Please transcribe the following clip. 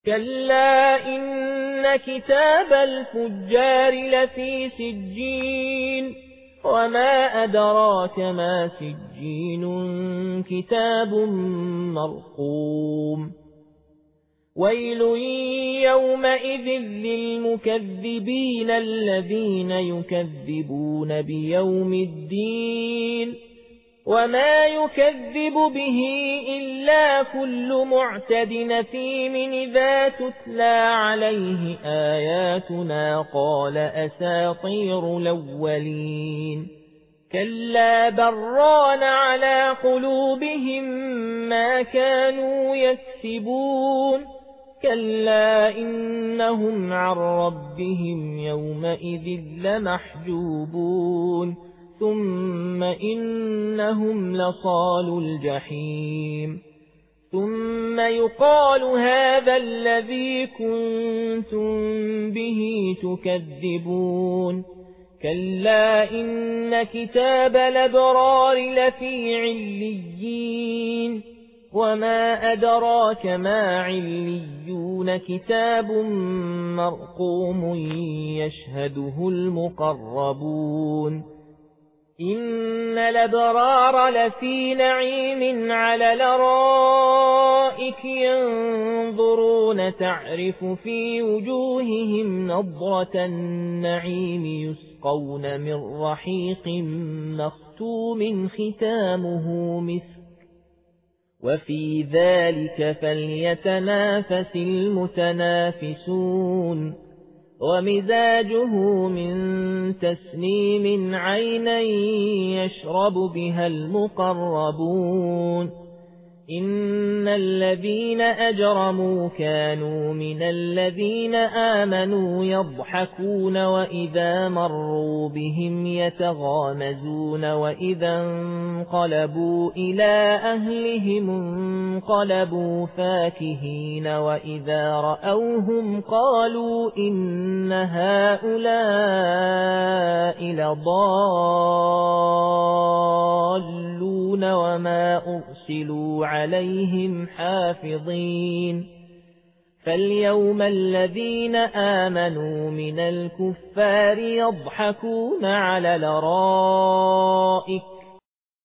كلا إن كتاب الفجار لفي سجين وما أدراك ما سجين كتاب مرقوم ويل يومئذ للمكذبين الذين يكذبون بيوم الدين وما يكذب به إلا كل معتد نثيم إذا تتلى عليه آياتنا قال أساطير الأولين كلا بران على قلوبهم ما كانوا يكسبون كلا إنهم عن ربهم يومئذ لمحجوبون ثم إنهم لصالوا الجحيم ثم يقال هذا الذي كنتم به تكذبون كلا إن كتاب الأبرار لفي عليين وما أدراك ما عليون كتاب مرقوم يشهده المقربون إن الأبرار لفي نعيم على الأرائك ينظرون تعرف في وجوههم نضرة النعيم يسقون من رحيق مختوم ختامه مسك وفي ذلك فليتنافس المتنافسون ومزاجه من تسنيم عينا يشرب بها المقربون إن الذين أجرموا كانوا من الذين آمنوا يضحكون وإذا مروا بهم يتغامزون وإذا انقلبوا إلى أهلهم انقلبوا فاكهين وإذا رأوهم قالوا إن هؤلاء لضالون وما أرسلوا عليهم حافظين فاليوم الذين آمنوا من الكفار يضحكون على الأرائك